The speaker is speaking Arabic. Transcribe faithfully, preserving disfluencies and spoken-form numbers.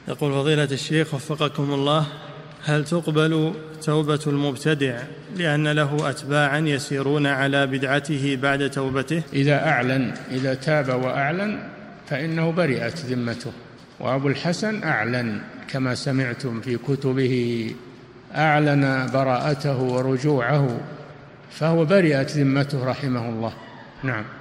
يقول فضيلة الشيخ وفقكم الله، هل تقبل توبة المبتدع لأن له أتباعا يسيرون على بدعته بعد توبته؟ إذا أعلن، إذا تاب وأعلن فإنه برئت ذمته. وأبو الحسن أعلن كما سمعتم في كتبه، أعلن براءته ورجوعه، فهو برئت ذمته رحمه الله. نعم.